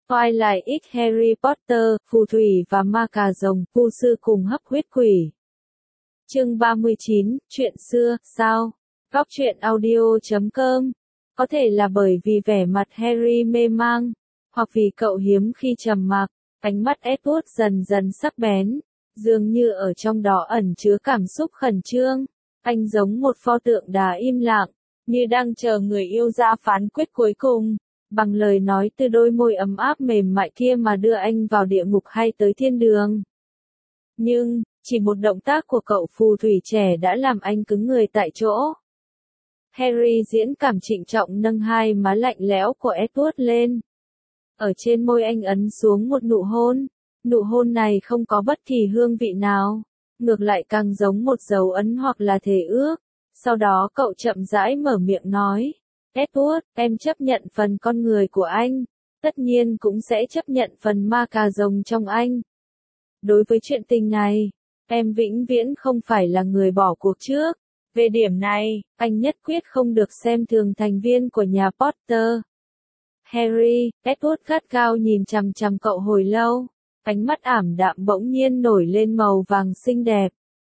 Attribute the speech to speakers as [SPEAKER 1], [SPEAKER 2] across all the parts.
[SPEAKER 1] Twilight X Harry Potter, phù thủy và ma cà rồng, vu sư cùng hấp huyết quỷ. Chương 39, chuyện xưa, sao? Góc truyện audio.com. Có thể là bởi vì vẻ mặt Harry mê mang, hoặc vì cậu hiếm khi trầm mặc, ánh mắt Edward dần dần sắc bén, dường như ở trong đó ẩn chứa cảm xúc khẩn trương. Anh giống một pho tượng đá im lặng, như đang chờ người yêu ra phán quyết cuối cùng, bằng lời nói từ đôi môi ấm áp mềm mại kia mà đưa anh vào địa ngục hay tới thiên đường. Nhưng, chỉ một động tác của cậu phù thủy trẻ đã làm anh cứng người tại chỗ. Harry diễn cảm trịnh trọng nâng hai má lạnh lẽo của Edward lên. Ở trên môi anh ấn xuống một nụ hôn này không có bất kỳ hương vị nào, ngược lại càng giống một dấu ấn hoặc là thề ước. Sau đó cậu chậm rãi mở miệng nói, Edward, em chấp nhận phần con người của anh, tất nhiên cũng sẽ chấp nhận phần ma cà rồng trong anh. Đối với chuyện tình này, em vĩnh viễn không phải là người bỏ cuộc trước. Về điểm này, anh nhất quyết không được xem thường thành viên của nhà Potter. Harry, Edward gắt gao nhìn chằm chằm cậu hồi lâu, ánh mắt ảm đạm bỗng nhiên nổi lên màu vàng xinh đẹp.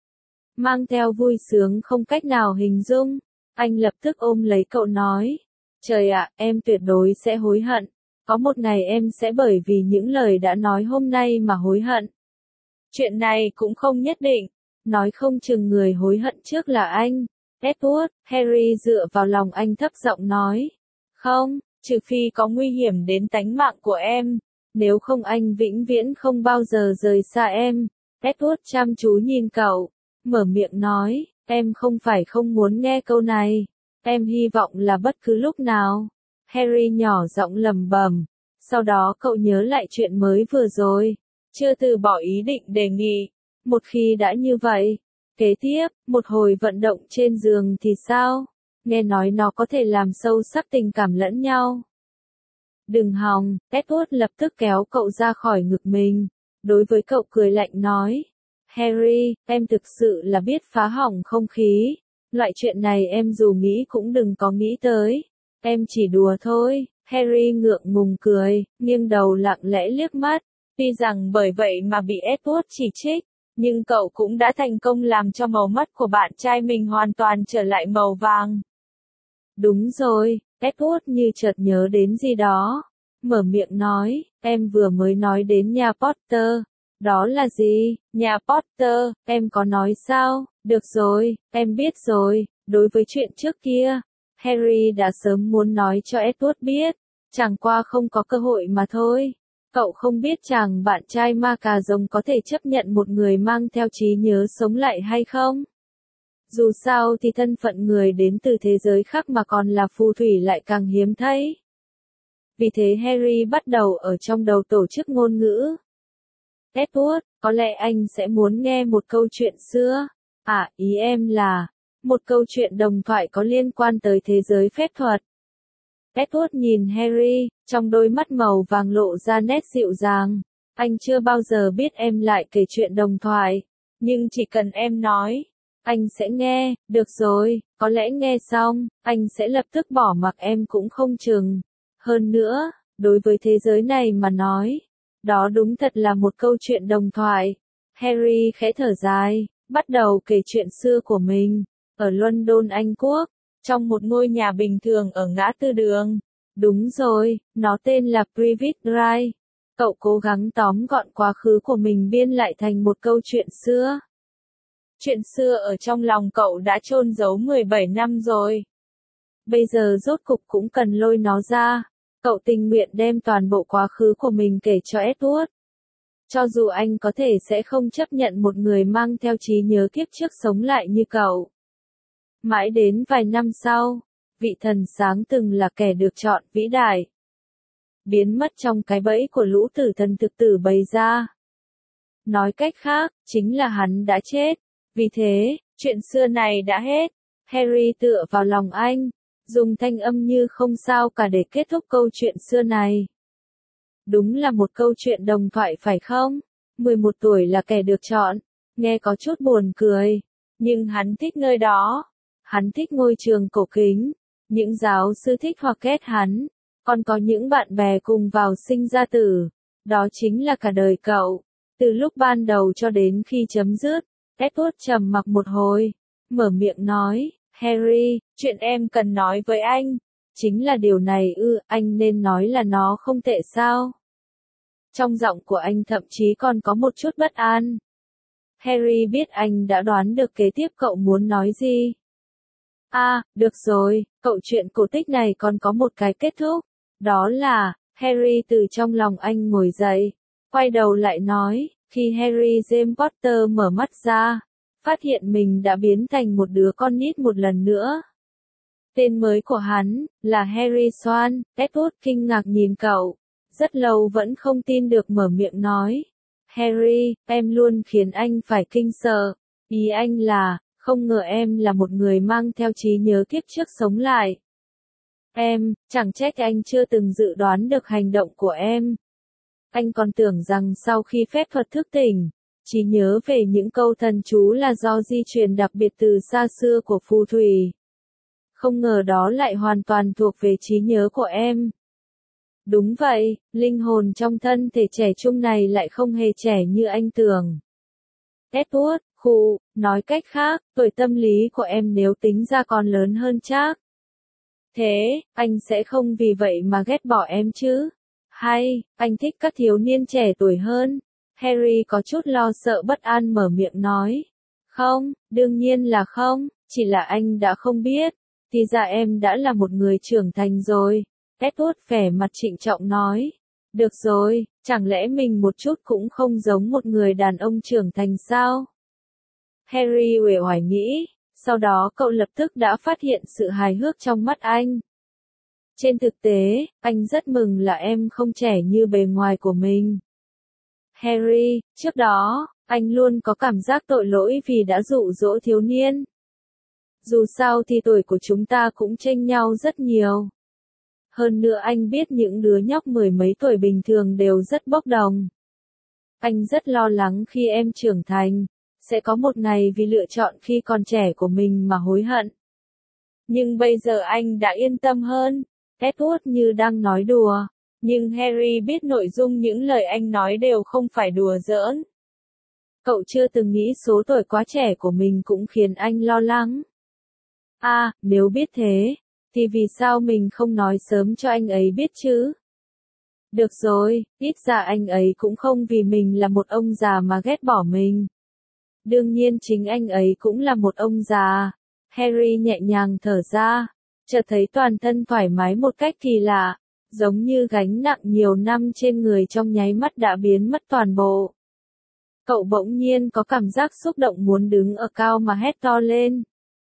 [SPEAKER 1] Mang theo vui sướng không cách nào hình dung, anh lập tức ôm lấy cậu nói, trời ạ, em tuyệt đối sẽ hối hận, có một ngày em sẽ bởi vì những lời đã nói hôm nay mà hối hận. Chuyện này cũng không nhất định, nói không chừng người hối hận trước là anh. Edward, Harry dựa vào lòng anh thấp giọng nói, không, trừ phi có nguy hiểm đến tánh mạng của em, nếu không anh vĩnh viễn không bao giờ rời xa em. Edward chăm chú nhìn cậu, mở miệng nói, em không phải không muốn nghe câu này, em hy vọng là bất cứ lúc nào. Harry nhỏ giọng lẩm bẩm, sau đó cậu nhớ lại chuyện mới vừa rồi, chưa từ bỏ ý định đề nghị. Một khi đã như vậy, kế tiếp, một hồi vận động trên giường thì sao? Nghe nói nó có thể làm sâu sắc tình cảm lẫn nhau. Đừng hòng, Edward lập tức kéo cậu ra khỏi ngực mình, đối với cậu cười lạnh nói, Harry, em thực sự là biết phá hỏng không khí, loại chuyện này em dù nghĩ cũng đừng có nghĩ tới, em chỉ đùa thôi. Harry ngượng ngùng cười, nghiêng đầu lặng lẽ liếc mắt, tuy rằng bởi vậy mà bị Edward chỉ trích, nhưng cậu cũng đã thành công làm cho màu mắt của bạn trai mình hoàn toàn trở lại màu vàng. Đúng rồi, Edward như chợt nhớ đến gì đó, mở miệng nói, em vừa mới nói đến nhà Potter, đó là gì? Nhà Potter, em có nói sao? Được rồi, em biết rồi. Đối với chuyện trước kia, Harry đã sớm muốn nói cho Edward biết, chẳng qua không có cơ hội mà thôi. Cậu không biết chàng bạn trai ma cà rồng có thể chấp nhận một người mang theo trí nhớ sống lại hay không? Dù sao thì thân phận người đến từ thế giới khác mà còn là phù thủy lại càng hiếm thấy. Vì thế Harry bắt đầu ở trong đầu tổ chức ngôn ngữ. Edward, có lẽ anh sẽ muốn nghe một câu chuyện xưa. À, ý em là, một câu chuyện đồng thoại có liên quan tới thế giới phép thuật. Edward nhìn Harry, trong đôi mắt màu vàng lộ ra nét dịu dàng. Anh chưa bao giờ biết em lại kể chuyện đồng thoại, nhưng chỉ cần em nói, anh sẽ nghe. Được rồi, có lẽ nghe xong, anh sẽ lập tức bỏ mặc em cũng không chừng. Hơn nữa, đối với thế giới này mà nói, đó đúng thật là một câu chuyện đồng thoại. Harry khẽ thở dài, bắt đầu kể chuyện xưa của mình. Ở London, Anh Quốc, trong một ngôi nhà bình thường ở ngã tư đường. Đúng rồi, nó tên là Privet Drive. Cậu cố gắng tóm gọn quá khứ của mình biên lại thành một câu chuyện xưa. Chuyện xưa ở trong lòng cậu đã chôn giấu 17 năm rồi. Bây giờ rốt cục cũng cần lôi nó ra. Cậu tình nguyện đem toàn bộ quá khứ của mình kể cho Edward. Cho dù anh có thể sẽ không chấp nhận một người mang theo trí nhớ kiếp trước sống lại như cậu. Mãi đến vài năm sau, vị thần sáng từng là kẻ được chọn vĩ đại, biến mất trong cái bẫy của lũ tử thần thực tử bày ra. Nói cách khác, chính là hắn đã chết. Vì thế, chuyện xưa này đã hết. Harry tựa vào lòng anh, dùng thanh âm như không sao cả để kết thúc câu chuyện xưa này. Đúng là một câu chuyện đồng thoại phải không? 11 tuổi là kẻ được chọn, nghe có chút buồn cười, nhưng hắn thích nơi đó. Hắn thích ngôi trường cổ kính, những giáo sư thích hoặc ghét hắn, Còn có những bạn bè cùng vào sinh ra tử. Đó chính là cả đời cậu. Từ lúc ban đầu cho đến khi chấm dứt, Edward trầm mặc một hồi, mở miệng nói, Harry, chuyện em cần nói với anh. Chính là điều này anh nên nói là nó không tệ sao? Trong giọng của anh thậm chí còn có một chút bất an. Harry biết anh đã đoán được kế tiếp cậu muốn nói gì. Được rồi, cậu chuyện cổ tích này còn có một cái kết thúc. Đó là, Harry từ trong lòng anh ngồi dậy, quay đầu lại nói, khi Harry James Potter mở mắt ra, phát hiện mình đã biến thành một đứa con nít một lần nữa. Tên mới của hắn, là Harry Swan. Edward kinh ngạc nhìn cậu, rất lâu vẫn không tin được mở miệng nói. Harry, em luôn khiến anh phải kinh sợ. Ý anh là, không ngờ em là một người mang theo trí nhớ kiếp trước sống lại. Chẳng trách anh chưa từng dự đoán được hành động của em. Anh còn tưởng rằng sau khi phép thuật thức tỉnh, trí nhớ về những câu thần chú là do di truyền đặc biệt từ xa xưa của phù thủy. Không ngờ đó lại hoàn toàn thuộc về trí nhớ của em. Đúng vậy, linh hồn trong thân thể trẻ trung này lại không hề trẻ như anh tưởng. Edward, nói cách khác, tuổi tâm lý của em nếu tính ra còn lớn hơn chắc. Thế, anh sẽ không vì vậy mà ghét bỏ em chứ? Hay, anh thích các thiếu niên trẻ tuổi hơn? Harry có chút lo sợ bất an mở miệng nói. Không, đương nhiên là không, chỉ là anh đã không biết. Thì ra em đã là một người trưởng thành rồi. Edward vẻ mặt trịnh trọng nói. Được rồi, chẳng lẽ mình một chút cũng không giống một người đàn ông trưởng thành sao? Harry uể oải nghĩ, sau đó cậu lập tức đã phát hiện sự hài hước trong mắt anh. Trên thực tế, anh rất mừng là em không trẻ như bề ngoài của mình. Harry, trước đó, anh luôn có cảm giác tội lỗi vì đã dụ dỗ thiếu niên. Dù sao thì tuổi của chúng ta cũng chênh nhau rất nhiều. Hơn nữa anh biết những đứa nhóc mười mấy tuổi bình thường đều rất bốc đồng. Anh rất lo lắng khi em trưởng thành, sẽ có một ngày vì lựa chọn khi còn trẻ của mình mà hối hận. Nhưng bây giờ anh đã yên tâm hơn. Edward như đang nói đùa, nhưng Harry biết nội dung những lời anh nói đều không phải đùa giỡn. Cậu chưa từng nghĩ số tuổi quá trẻ của mình cũng khiến anh lo lắng. Nếu biết thế, thì vì sao mình không nói sớm cho anh ấy biết chứ? Được rồi, ít ra anh ấy cũng không vì mình là một ông già mà ghét bỏ mình. Đương nhiên chính anh ấy cũng là một ông già. Harry nhẹ nhàng thở ra, chợt thấy toàn thân thoải mái một cách kỳ lạ, giống như gánh nặng nhiều năm trên người trong nháy mắt đã biến mất toàn bộ. Cậu bỗng nhiên có cảm giác xúc động muốn đứng ở cao mà hét to lên.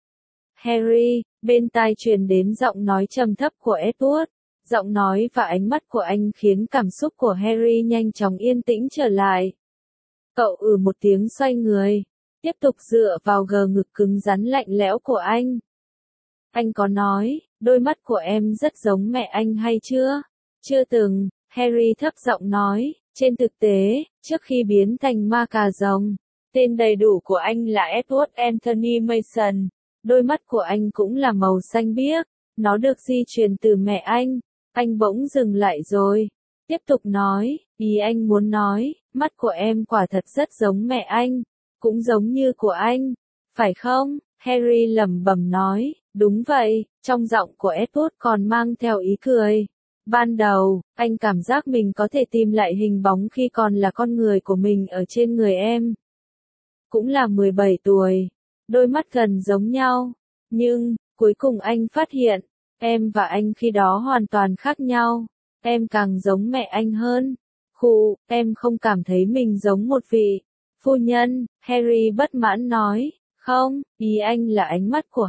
[SPEAKER 1] Harry, bên tai truyền đến giọng nói trầm thấp của Edward. Giọng nói và ánh mắt của anh khiến cảm xúc của Harry nhanh chóng yên tĩnh trở lại. Cậu một tiếng xoay người, tiếp tục dựa vào gờ ngực cứng rắn lạnh lẽo của anh. Anh có nói, đôi mắt của em rất giống mẹ anh hay chưa? Chưa từng, Harry thấp giọng nói, trên thực tế, trước khi biến thành ma cà rồng, tên đầy đủ của anh là Edward Anthony Mason. Đôi mắt của anh cũng là màu xanh biếc, nó được di truyền từ mẹ anh. Anh bỗng dừng lại rồi, tiếp tục nói, ý anh muốn nói, mắt của em quả thật rất giống mẹ anh, cũng giống như của anh, phải không? Harry lẩm bẩm nói, đúng vậy, trong giọng của Edward còn mang theo ý cười. Ban đầu, anh cảm giác mình có thể tìm lại hình bóng khi còn là con người của mình ở trên người em. Cũng là 17 tuổi, đôi mắt gần giống nhau, nhưng, cuối cùng anh phát hiện, em và anh khi đó hoàn toàn khác nhau, em càng giống mẹ anh hơn. Em không cảm thấy mình giống một vị phu nhân, Harry bất mãn nói, không, ý anh là ánh mắt của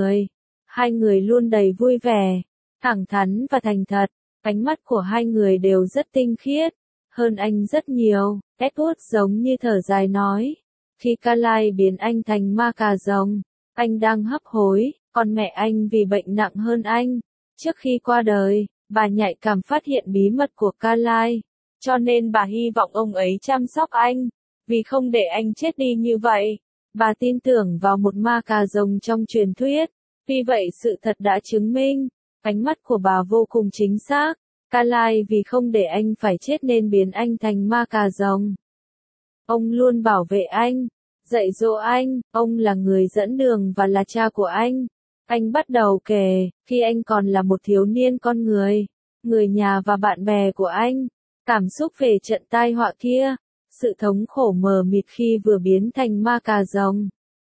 [SPEAKER 1] hai người luôn đầy vui vẻ, thẳng thắn và thành thật, ánh mắt của hai người đều rất tinh khiết, hơn anh rất nhiều. Edward giống như thở dài nói, khi Carlisle biến anh thành ma cà rồng, anh đang hấp hối, còn mẹ anh vì bệnh nặng hơn anh. Trước khi qua đời, bà nhạy cảm phát hiện bí mật của Carlisle, cho nên bà hy vọng ông ấy chăm sóc anh, vì không để anh chết đi như vậy. Bà tin tưởng vào một ma cà rồng trong truyền thuyết, vì vậy sự thật đã chứng minh, Ánh mắt của bà vô cùng chính xác. Carlyle vì không để anh phải chết nên biến anh thành ma cà rồng. Ông luôn bảo vệ anh, dạy dỗ anh, ông là người dẫn đường và là cha của anh. Anh bắt đầu kể, khi anh còn là một thiếu niên con người nhà và bạn bè của anh, cảm xúc về trận tai họa kia, sự thống khổ mờ mịt khi vừa biến thành ma cà rồng.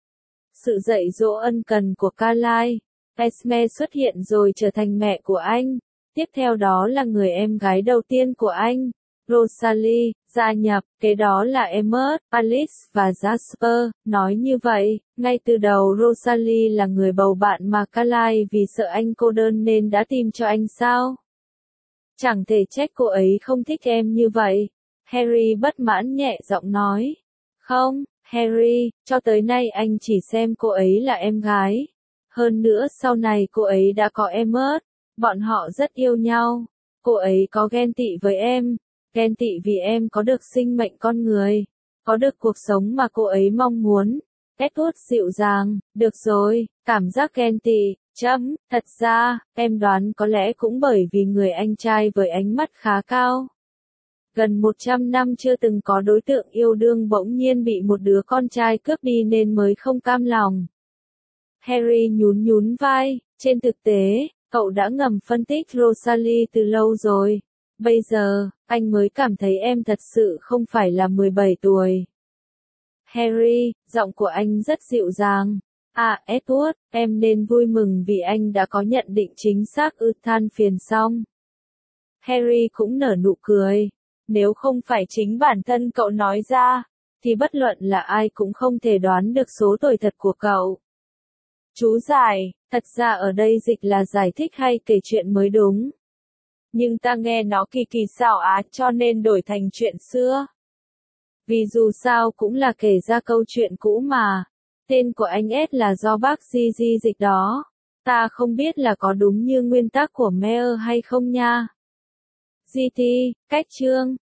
[SPEAKER 1] Sự dạy dỗ ân cần của Carlyle, Esme xuất hiện rồi trở thành mẹ của anh. Tiếp theo đó là người em gái đầu tiên của anh, Rosalie, gia nhập, kế đó là Emmett, Alice và Jasper. Nói như vậy, ngay từ đầu Rosalie là người bầu bạn mà Carlyle vì sợ anh cô đơn nên đã tìm cho anh sao? Chẳng thể trách cô ấy không thích em như vậy. Harry bất mãn nhẹ giọng nói. Không, Harry, cho tới nay anh chỉ xem cô ấy là em gái. Hơn nữa sau này cô ấy đã có Emmett. Bọn họ rất yêu nhau. Cô ấy có ghen tị với em. Ghen tị vì em có được sinh mệnh con người. Có được cuộc sống mà cô ấy mong muốn. Edward dịu dàng, được rồi, cảm giác ghen tị, thật ra, em đoán có lẽ cũng bởi vì người anh trai với ánh mắt khá cao. Gần 100 năm chưa từng có đối tượng yêu đương bỗng nhiên bị một đứa con trai cướp đi nên mới không cam lòng. Harry nhún vai, trên thực tế, cậu đã ngầm phân tích Rosalie từ lâu rồi. Bây giờ, anh mới cảm thấy em thật sự không phải là 17 tuổi. Harry, giọng của anh rất dịu dàng. À, Edward, em nên vui mừng vì anh đã có nhận định chính xác than phiền xong. Harry cũng nở nụ cười. Nếu không phải chính bản thân cậu nói ra, thì bất luận là ai cũng không thể đoán được số tuổi thật của cậu. Chú giải, thật ra ở đây dịch là giải thích hay kể chuyện mới đúng. Nhưng ta nghe nó kỳ kỳ xảo á cho nên đổi thành chuyện xưa. Vì dù sao cũng là kể ra câu chuyện cũ mà. Tên của anh S là do bác Gigi dịch đó. Ta không biết là có đúng như nguyên tắc của Meyer hay không nha. GT, cách chương.